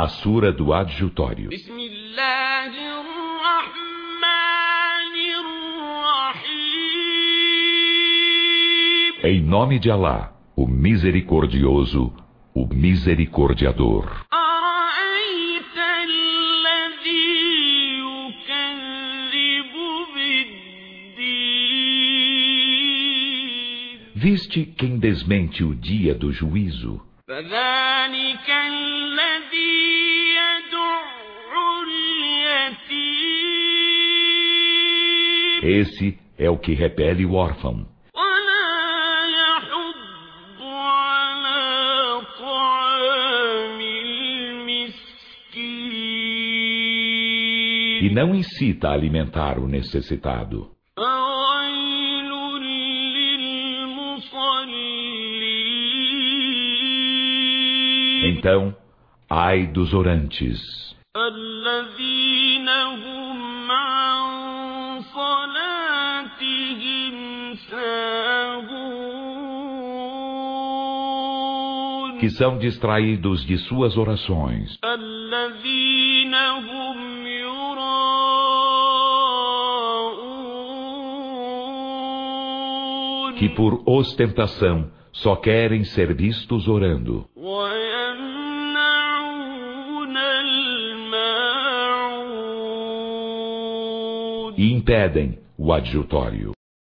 A Sura do Adjutório. Em nome de Alá, o Misericordioso, o Misericordiador. Viste quem desmente o dia do juízo? Esse é o que repele o órfão. E não incita a alimentar o necessitado. Então, ai dos orantes, que são distraídos de suas orações, que por ostentação só querem ser vistos orando, e impedem o adjutório.